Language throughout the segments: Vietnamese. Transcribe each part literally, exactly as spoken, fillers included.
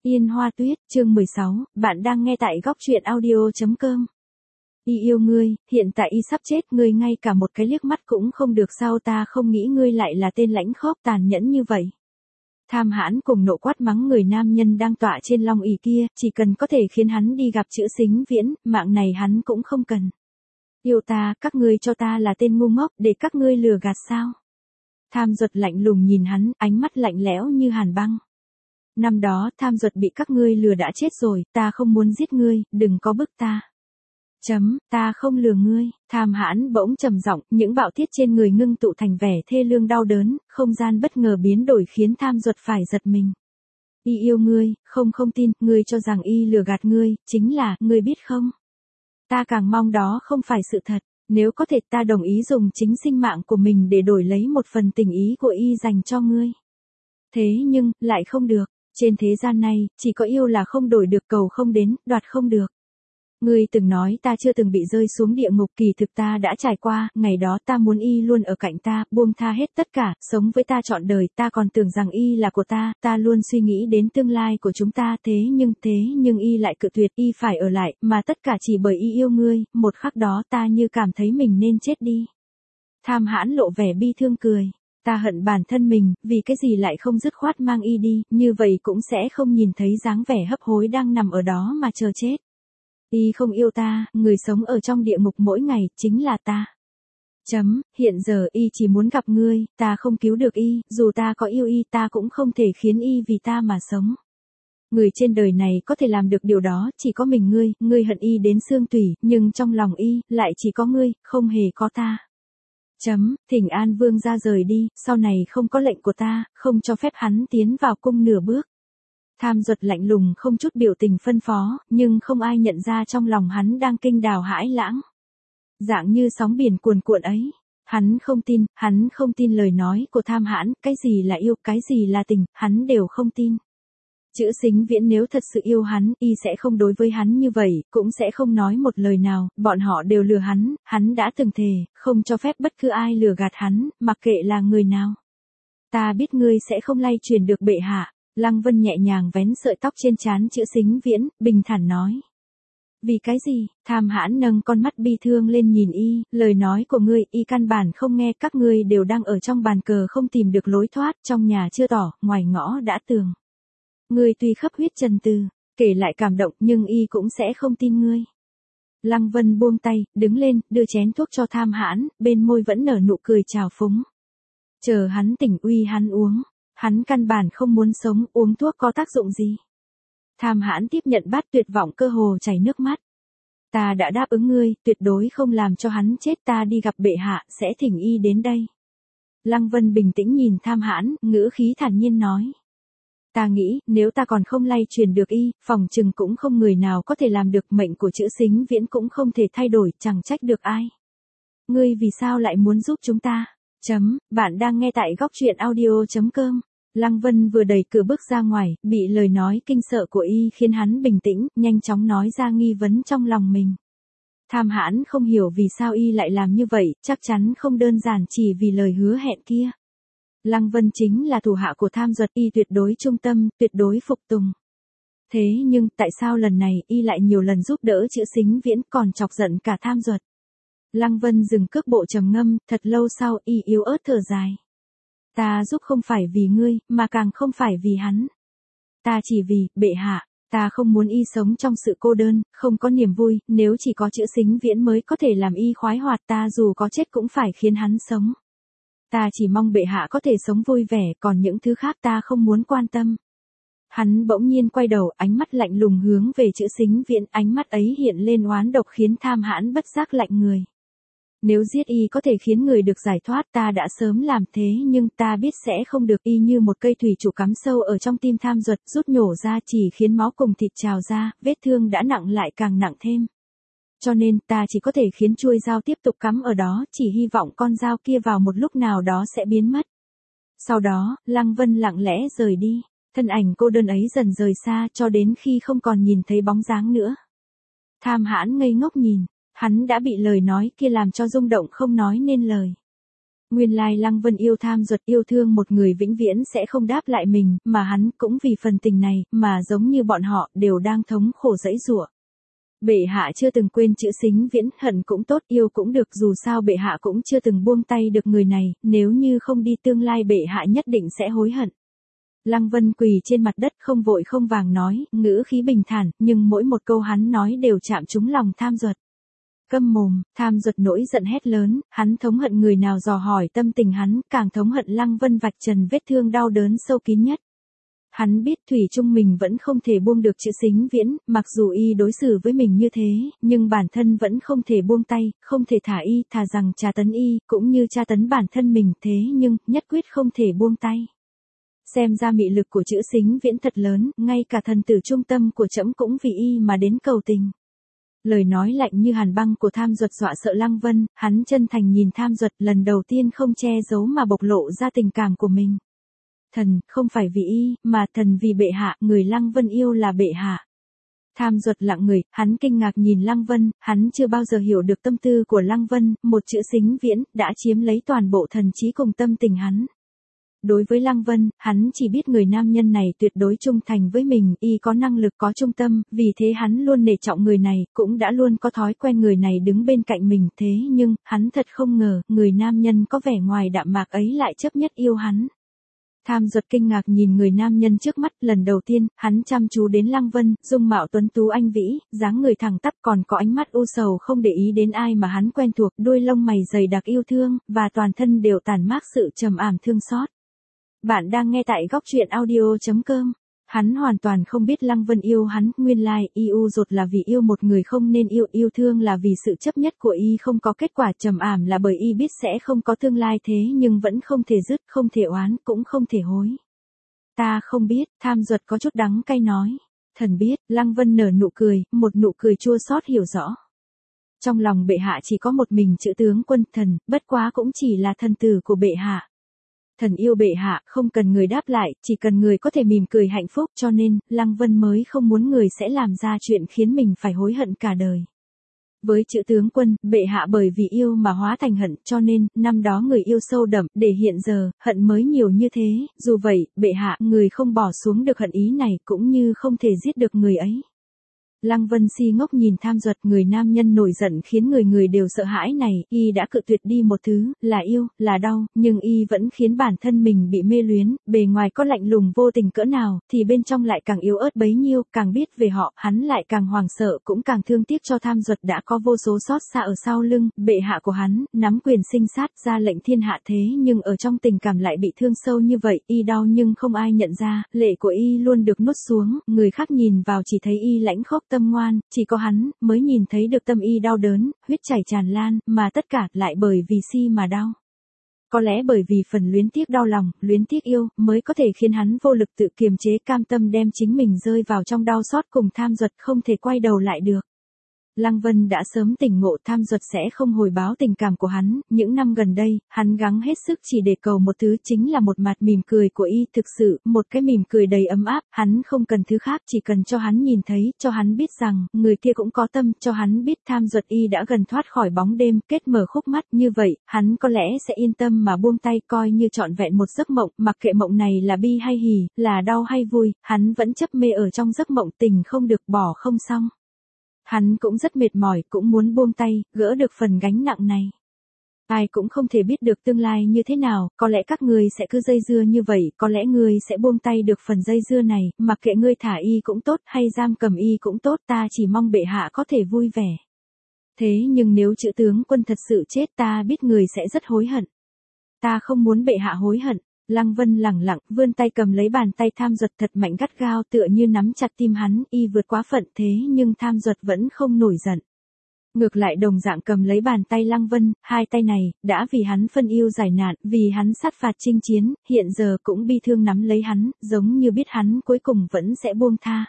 Yên Hoa Tuyết, chương mười sáu, bạn đang nghe tại góc truyện audio chấm com. Y yêu ngươi, hiện tại y sắp chết, ngươi ngay cả một cái liếc mắt cũng không được sao, ta không nghĩ ngươi lại là tên lãnh khốc tàn nhẫn như vậy. Tham Hãn cùng nộ quát mắng người nam nhân đang tọa trên long ỷ kia, chỉ cần có thể khiến hắn đi gặp Chữ Sính Viễn, mạng này hắn cũng không cần. Yêu ta, các ngươi cho ta là tên ngu ngốc để các ngươi lừa gạt sao? Tham Duật lạnh lùng nhìn hắn, ánh mắt lạnh lẽo như hàn băng. Năm đó, Tham Duật bị các ngươi lừa đã chết rồi, ta không muốn giết ngươi, đừng có bức ta. Chấm, ta không lừa ngươi. Tham Hãn bỗng trầm giọng, những bạo tiết trên người ngưng tụ thành vẻ thê lương đau đớn, không gian bất ngờ biến đổi khiến Tham Duật phải giật mình. Y yêu ngươi, không không tin, ngươi cho rằng y lừa gạt ngươi, chính là, ngươi biết không? Ta càng mong đó không phải sự thật, nếu có thể ta đồng ý dùng chính sinh mạng của mình để đổi lấy một phần tình ý của y dành cho ngươi. Thế nhưng, lại không được. Trên thế gian này, chỉ có yêu là không đổi được, cầu không đến, đoạt không được. Ngươi từng nói ta chưa từng bị rơi xuống địa ngục, kỳ thực ta đã trải qua, ngày đó ta muốn y luôn ở cạnh ta, buông tha hết tất cả, sống với ta trọn đời, ta còn tưởng rằng y là của ta, ta luôn suy nghĩ đến tương lai của chúng ta, thế nhưng, thế nhưng y lại cự tuyệt, y phải ở lại, mà tất cả chỉ bởi y yêu ngươi, một khắc đó ta như cảm thấy mình nên chết đi. Tham Hãn lộ vẻ bi thương cười. Ta hận bản thân mình, vì cái gì lại không dứt khoát mang y đi, như vậy cũng sẽ không nhìn thấy dáng vẻ hấp hối đang nằm ở đó mà chờ chết. Y không yêu ta, người sống ở trong địa ngục mỗi ngày, chính là ta. Chấm, hiện giờ y chỉ muốn gặp ngươi, ta không cứu được y, dù ta có yêu y ta cũng không thể khiến y vì ta mà sống. Người trên đời này có thể làm được điều đó, chỉ có mình ngươi, ngươi hận y đến xương tủy, nhưng trong lòng y, lại chỉ có ngươi, không hề có ta. Chấm, thỉnh An Vương ra rời đi, sau này không có lệnh của ta, không cho phép hắn tiến vào cung nửa bước. Tham Duật lạnh lùng không chút biểu tình phân phó, nhưng không ai nhận ra trong lòng hắn đang kinh đào hãi lãng. Dạng như sóng biển cuồn cuộn ấy. Hắn không tin, hắn không tin lời nói của Tham Hãn, cái gì là yêu, cái gì là tình, hắn đều không tin. Chữ Sính Viễn nếu thật sự yêu hắn, y sẽ không đối với hắn như vậy, cũng sẽ không nói một lời nào, bọn họ đều lừa hắn, hắn đã từng thề, không cho phép bất cứ ai lừa gạt hắn, mặc kệ là người nào. Ta biết ngươi sẽ không lay truyền được bệ hạ. Lăng Vân nhẹ nhàng vén sợi tóc trên trán Chữ Sính Viễn, bình thản nói. Vì cái gì? Tham Hãn nâng con mắt bi thương lên nhìn y, lời nói của ngươi, y căn bản không nghe, các ngươi đều đang ở trong bàn cờ không tìm được lối thoát, trong nhà chưa tỏ, ngoài ngõ đã tường. Ngươi tuy khắp huyết trần từ, kể lại cảm động nhưng y cũng sẽ không tin ngươi. Lăng Vân buông tay, đứng lên, đưa chén thuốc cho Tham Hãn, bên môi vẫn nở nụ cười trào phúng. Chờ hắn tỉnh uy hắn uống. Hắn căn bản không muốn sống, uống thuốc có tác dụng gì. Tham Hãn tiếp nhận bát, tuyệt vọng cơ hồ chảy nước mắt. Ta đã đáp ứng ngươi, tuyệt đối không làm cho hắn chết, ta đi gặp bệ hạ, sẽ thỉnh y đến đây. Lăng Vân bình tĩnh nhìn Tham Hãn, ngữ khí thản nhiên nói. Ta nghĩ, nếu ta còn không lay truyền được y, phòng chừng cũng không người nào có thể làm được, mệnh của Chữ Sính Viễn cũng không thể thay đổi, chẳng trách được ai. Ngươi vì sao lại muốn giúp chúng ta? Chấm, bạn đang nghe tại góc truyện audio chấm com. Lăng Vân vừa đẩy cửa bước ra ngoài, bị lời nói kinh sợ của y khiến hắn bình tĩnh, nhanh chóng nói ra nghi vấn trong lòng mình. Tham Hãn không hiểu vì sao y lại làm như vậy, chắc chắn không đơn giản chỉ vì lời hứa hẹn kia. Lăng Vân chính là thủ hạ của Tham Duật, y tuyệt đối trung tâm, tuyệt đối phục tùng. Thế nhưng, tại sao lần này y lại nhiều lần giúp đỡ Chữ Sính Viễn, còn chọc giận cả Tham Duật? Lăng Vân dừng cước bộ trầm ngâm, thật lâu sau y yếu ớt thở dài. Ta giúp không phải vì ngươi, mà càng không phải vì hắn. Ta chỉ vì, bệ hạ, ta không muốn y sống trong sự cô đơn, không có niềm vui, nếu chỉ có Chữ Sính Viễn mới có thể làm y khoái hoạt, ta dù có chết cũng phải khiến hắn sống. Ta chỉ mong bệ hạ có thể sống vui vẻ, còn những thứ khác ta không muốn quan tâm. Hắn bỗng nhiên quay đầu, ánh mắt lạnh lùng hướng về Chữ Sính Viễn, ánh mắt ấy hiện lên oán độc khiến Tham Hãn bất giác lạnh người. Nếu giết y có thể khiến người được giải thoát, ta đã sớm làm thế, nhưng ta biết sẽ không được, y như một cây thủy trụ cắm sâu ở trong tim Tham Duật, rút nhổ ra chỉ khiến máu cùng thịt trào ra, vết thương đã nặng lại càng nặng thêm. Cho nên ta chỉ có thể khiến chuôi dao tiếp tục cắm ở đó, chỉ hy vọng con dao kia vào một lúc nào đó sẽ biến mất. Sau đó, Lăng Vân lặng lẽ rời đi, thân ảnh cô đơn ấy dần rời xa cho đến khi không còn nhìn thấy bóng dáng nữa. Tham Hãn ngây ngốc nhìn. Hắn đã bị lời nói kia làm cho rung động không nói nên lời. Nguyên lai Lăng Vân yêu Tham Duật, yêu thương một người vĩnh viễn sẽ không đáp lại mình, mà hắn cũng vì phần tình này, mà giống như bọn họ, đều đang thống khổ giãy giụa. Bệ hạ chưa từng quên chữ Sính Viễn, hận cũng tốt, yêu cũng được, dù sao bệ hạ cũng chưa từng buông tay được người này, nếu như không đi tương lai bệ hạ nhất định sẽ hối hận. Lăng Vân quỳ trên mặt đất không vội không vàng nói, ngữ khí bình thản, nhưng mỗi một câu hắn nói đều chạm trúng lòng Tham Duật. Câm mồm, Tham Duật nổi giận hét lớn, hắn thống hận người nào dò hỏi tâm tình hắn, càng thống hận Lăng Vân vạch trần vết thương đau đớn sâu kín nhất. Hắn biết thủy chung mình vẫn không thể buông được chữ Sính Viễn, mặc dù y đối xử với mình như thế, nhưng bản thân vẫn không thể buông tay, không thể thả y, thà rằng tra tấn y, cũng như tra tấn bản thân mình, thế nhưng, nhất quyết không thể buông tay. Xem ra mị lực của chữ Sính Viễn thật lớn, ngay cả thần tử trung tâm của trẫm cũng vì y mà đến cầu tình. Lời nói lạnh như hàn băng của Tham Duật dọa sợ Lăng Vân, hắn chân thành nhìn Tham Duật, lần đầu tiên không che giấu mà bộc lộ ra tình cảm của mình. Thần, không phải vì y, mà thần vì bệ hạ, người Lăng Vân yêu là bệ hạ. Tham Duật lặng người, hắn kinh ngạc nhìn Lăng Vân, hắn chưa bao giờ hiểu được tâm tư của Lăng Vân, một chữ Sính Viễn, đã chiếm lấy toàn bộ thần trí cùng tâm tình hắn. Đối với Lăng Vân, hắn chỉ biết người nam nhân này tuyệt đối trung thành với mình, y có năng lực có trung tâm, vì thế hắn luôn nể trọng người này, cũng đã luôn có thói quen người này đứng bên cạnh mình, thế nhưng, hắn thật không ngờ, người nam nhân có vẻ ngoài đạm mạc ấy lại chấp nhất yêu hắn. Tham Duật kinh ngạc nhìn người nam nhân trước mắt, lần đầu tiên, hắn chăm chú đến Lăng Vân, dung mạo tuấn tú anh vĩ, dáng người thẳng tắp, còn có ánh mắt u sầu không để ý đến ai mà hắn quen thuộc, đuôi lông mày dày đặc yêu thương, và toàn thân đều tản mát sự trầm ảm thương xót. Bạn đang nghe tại góc truyện audio chấm com. Hắn hoàn toàn không biết Lăng Vân yêu hắn, nguyên lai, y u dột là vì yêu một người không nên yêu, yêu thương là vì sự chấp nhất của y không có kết quả, trầm ảm là bởi y biết sẽ không có tương lai, thế nhưng vẫn không thể dứt, không thể oán, cũng không thể hối. Ta không biết, Tham Duật có chút đắng cay nói. Thần biết, Lăng Vân nở nụ cười, một nụ cười chua xót hiểu rõ. Trong lòng bệ hạ chỉ có một mình chữ tướng quân, thần, bất quá cũng chỉ là thần tử của bệ hạ. Thần yêu bệ hạ, không cần người đáp lại, chỉ cần người có thể mỉm cười hạnh phúc, cho nên, Lăng Vân mới không muốn người sẽ làm ra chuyện khiến mình phải hối hận cả đời. Với chữ tướng quân, bệ hạ bởi vì yêu mà hóa thành hận, cho nên, năm đó người yêu sâu đậm, để hiện giờ, hận mới nhiều như thế, dù vậy, bệ hạ, người không bỏ xuống được hận ý này, cũng như không thể giết được người ấy. Lăng Vân si ngốc nhìn Tham Duật, người nam nhân nổi giận khiến người người đều sợ hãi này, y đã cự tuyệt đi một thứ, là yêu, là đau, nhưng y vẫn khiến bản thân mình bị mê luyến, bề ngoài có lạnh lùng vô tình cỡ nào, thì bên trong lại càng yếu ớt bấy nhiêu, càng biết về họ, hắn lại càng hoảng sợ, cũng càng thương tiếc cho Tham Duật đã có vô số xót xa ở sau lưng, bệ hạ của hắn, nắm quyền sinh sát, ra lệnh thiên hạ thế nhưng ở trong tình cảm lại bị thương sâu như vậy, y đau nhưng không ai nhận ra, lệ của y luôn được nuốt xuống, người khác nhìn vào chỉ thấy y lãnh khốc tâm ngoan, chỉ có hắn, mới nhìn thấy được tâm y đau đớn, huyết chảy tràn lan, mà tất cả lại bởi vì si mà đau. Có lẽ bởi vì phần luyến tiếc đau lòng, luyến tiếc yêu, mới có thể khiến hắn vô lực tự kiềm chế, cam tâm đem chính mình rơi vào trong đau xót cùng Tham Duật, không thể quay đầu lại được. Lăng Vân đã sớm tỉnh ngộ, Tham Duật sẽ không hồi báo tình cảm của hắn, những năm gần đây, hắn gắng hết sức chỉ để cầu một thứ, chính là một mặt mỉm cười của y, thực sự, một cái mỉm cười đầy ấm áp, hắn không cần thứ khác, chỉ cần cho hắn nhìn thấy, cho hắn biết rằng, người kia cũng có tâm, cho hắn biết Tham Duật y đã gần thoát khỏi bóng đêm, kết mở khúc mắt, như vậy, hắn có lẽ sẽ yên tâm mà buông tay, coi như trọn vẹn một giấc mộng, mặc kệ mộng này là bi hay hỉ, là đau hay vui, hắn vẫn chấp mê ở trong giấc mộng, tình không được, bỏ không xong. Hắn cũng rất mệt mỏi, cũng muốn buông tay, gỡ được phần gánh nặng này. Ai cũng không thể biết được tương lai như thế nào, có lẽ các ngươi sẽ cứ dây dưa như vậy, có lẽ ngươi sẽ buông tay được phần dây dưa này, mặc kệ ngươi thả y cũng tốt, hay giam cầm y cũng tốt, ta chỉ mong bệ hạ có thể vui vẻ. Thế nhưng nếu chữ tướng quân thật sự chết, ta biết người sẽ rất hối hận. Ta không muốn bệ hạ hối hận. Lăng Vân lẳng lặng, vươn tay cầm lấy bàn tay Tham Duật thật mạnh gắt gao, tựa như nắm chặt tim hắn, y vượt quá phận, thế nhưng Tham Duật vẫn không nổi giận. Ngược lại đồng dạng cầm lấy bàn tay Lăng Vân, hai tay này, đã vì hắn phân yêu giải nạn, vì hắn sát phạt chinh chiến, hiện giờ cũng bi thương nắm lấy hắn, giống như biết hắn cuối cùng vẫn sẽ buông tha.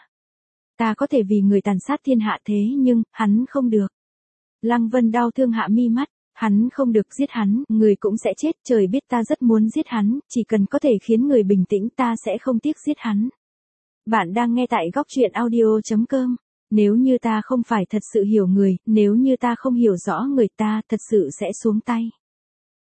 Ta có thể vì người tàn sát thiên hạ thế nhưng, hắn không được. Lăng Vân đau thương hạ mi mắt. Hắn không được giết hắn, người cũng sẽ chết, trời biết ta rất muốn giết hắn, chỉ cần có thể khiến người bình tĩnh ta sẽ không tiếc giết hắn. Bạn đang nghe tại góc truyện audio chấm com. Nếu như ta không phải thật sự hiểu người, nếu như ta không hiểu rõ người ta thật sự sẽ xuống tay.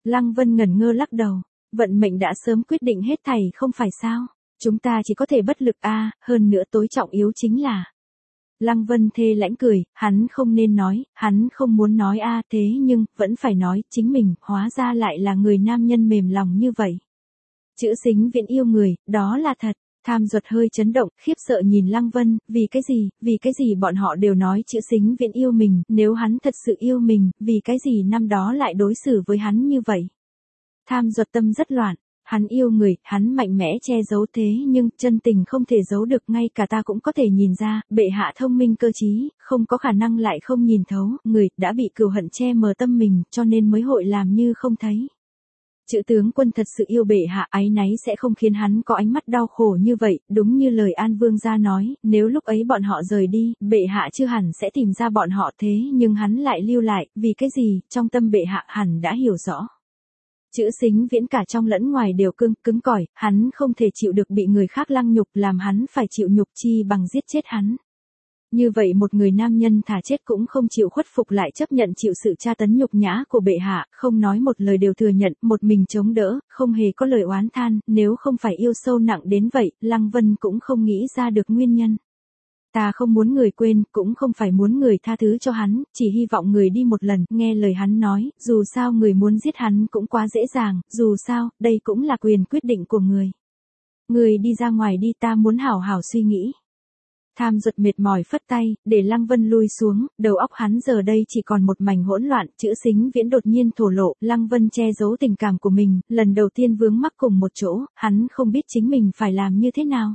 Lăng Vân ngẩn ngơ lắc đầu, vận mệnh đã sớm quyết định hết thảy không phải sao, chúng ta chỉ có thể bất lực a, hơn nữa tối trọng yếu chính là. Lăng Vân thê lãnh cười, hắn không nên nói, hắn không muốn nói a thế nhưng, vẫn phải nói, chính mình, hóa ra lại là người nam nhân mềm lòng như vậy. Chữ Sính Viễn yêu người, đó là thật. Tham Duật hơi chấn động, khiếp sợ nhìn Lăng Vân, vì cái gì, vì cái gì bọn họ đều nói chữ Sính Viễn yêu mình, nếu hắn thật sự yêu mình, vì cái gì năm đó lại đối xử với hắn như vậy. Tham Duật tâm rất loạn, hắn yêu người, hắn mạnh mẽ che giấu thế nhưng chân tình không thể giấu được, ngay cả ta cũng có thể nhìn ra, bệ hạ thông minh cơ trí, không có khả năng lại không nhìn thấu, người đã bị cừu hận che mờ tâm mình cho nên mới hội làm như không thấy. Chữ tướng quân thật sự yêu bệ hạ, áy náy sẽ không khiến hắn có ánh mắt đau khổ như vậy, đúng như lời An Vương gia nói, nếu lúc ấy bọn họ rời đi, bệ hạ chưa hẳn sẽ tìm ra bọn họ thế nhưng hắn lại lưu lại, vì cái gì, trong tâm bệ hạ hẳn đã hiểu rõ. Chữ Sính Viễn cả trong lẫn ngoài đều cứng, cứng cỏi, hắn không thể chịu được bị người khác lăng nhục làm hắn phải chịu nhục chi bằng giết chết hắn. Như vậy một người nam nhân thà chết cũng không chịu khuất phục lại chấp nhận chịu sự tra tấn nhục nhã của bệ hạ, không nói một lời đều thừa nhận, một mình chống đỡ, không hề có lời oán than, nếu không phải yêu sâu nặng đến vậy, Lăng Vân cũng không nghĩ ra được nguyên nhân. Ta không muốn người quên, cũng không phải muốn người tha thứ cho hắn, chỉ hy vọng người đi một lần, nghe lời hắn nói, dù sao người muốn giết hắn cũng quá dễ dàng, dù sao, đây cũng là quyền quyết định của người. Người đi ra ngoài đi, ta muốn hảo hảo suy nghĩ. Tham Duật mệt mỏi phất tay, để Lăng Vân lui xuống, đầu óc hắn giờ đây chỉ còn một mảnh hỗn loạn, chữ Sính Viễn đột nhiên thổ lộ, Lăng Vân che giấu tình cảm của mình, lần đầu tiên vướng mắc cùng một chỗ, hắn không biết chính mình phải làm như thế nào.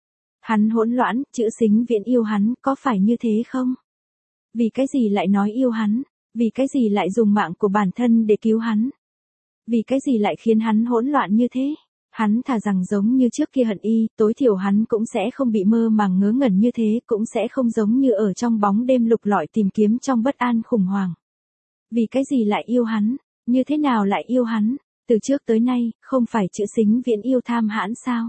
Hắn hỗn loạn, chữ Sính Viễn yêu hắn, có phải như thế không? Vì cái gì lại nói yêu hắn? Vì cái gì lại dùng mạng của bản thân để cứu hắn? Vì cái gì lại khiến hắn hỗn loạn như thế? Hắn thà rằng giống như trước kia hận y, tối thiểu hắn cũng sẽ không bị mơ màng ngớ ngẩn như thế, cũng sẽ không giống như ở trong bóng đêm lục lọi tìm kiếm trong bất an khủng hoảng. Vì cái gì lại yêu hắn? Như thế nào lại yêu hắn? Từ trước tới nay, không phải chữ Sính Viễn yêu Tham Hãn sao?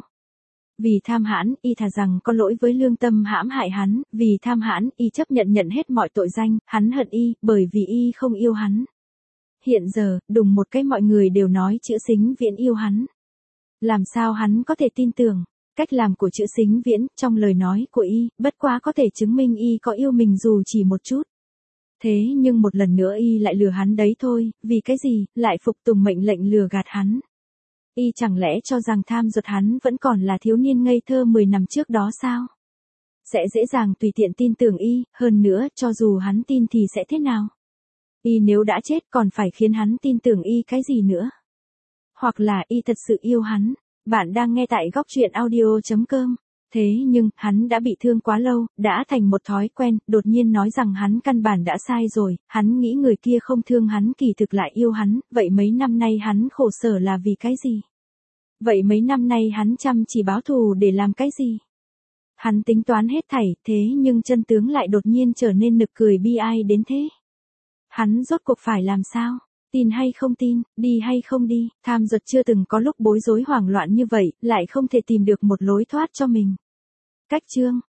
Vì Tham Hãn, y thà rằng có lỗi với lương tâm hãm hại hắn, vì Tham Hãn, y chấp nhận nhận hết mọi tội danh, hắn hận y, bởi vì y không yêu hắn. Hiện giờ, đùng một cái mọi người đều nói chữ Sính Viễn yêu hắn. Làm sao hắn có thể tin tưởng, cách làm của chữ Sính Viễn, trong lời nói của y, bất quá có thể chứng minh y có yêu mình dù chỉ một chút. Thế nhưng một lần nữa y lại lừa hắn đấy thôi, vì cái gì, lại phục tùng mệnh lệnh lừa gạt hắn. Y chẳng lẽ cho rằng Tham Duật hắn vẫn còn là thiếu niên ngây thơ mười năm trước đó sao? Sẽ dễ dàng tùy tiện tin tưởng y, hơn nữa, cho dù hắn tin thì sẽ thế nào? Y nếu đã chết còn phải khiến hắn tin tưởng y cái gì nữa? Hoặc là y thật sự yêu hắn. Bạn đang nghe tại góc truyện audio chấm com. Thế nhưng, hắn đã bị thương quá lâu, đã thành một thói quen, đột nhiên nói rằng hắn căn bản đã sai rồi, hắn nghĩ người kia không thương hắn kỳ thực lại yêu hắn, vậy mấy năm nay hắn khổ sở là vì cái gì? Vậy mấy năm nay hắn chăm chỉ báo thù để làm cái gì? Hắn tính toán hết thảy, thế nhưng chân tướng lại đột nhiên trở nên nực cười bi ai đến thế. Hắn rốt cuộc phải làm sao? Tin hay không tin, đi hay không đi, Tham Duật chưa từng có lúc bối rối hoảng loạn như vậy, lại không thể tìm được một lối thoát cho mình. Cách chương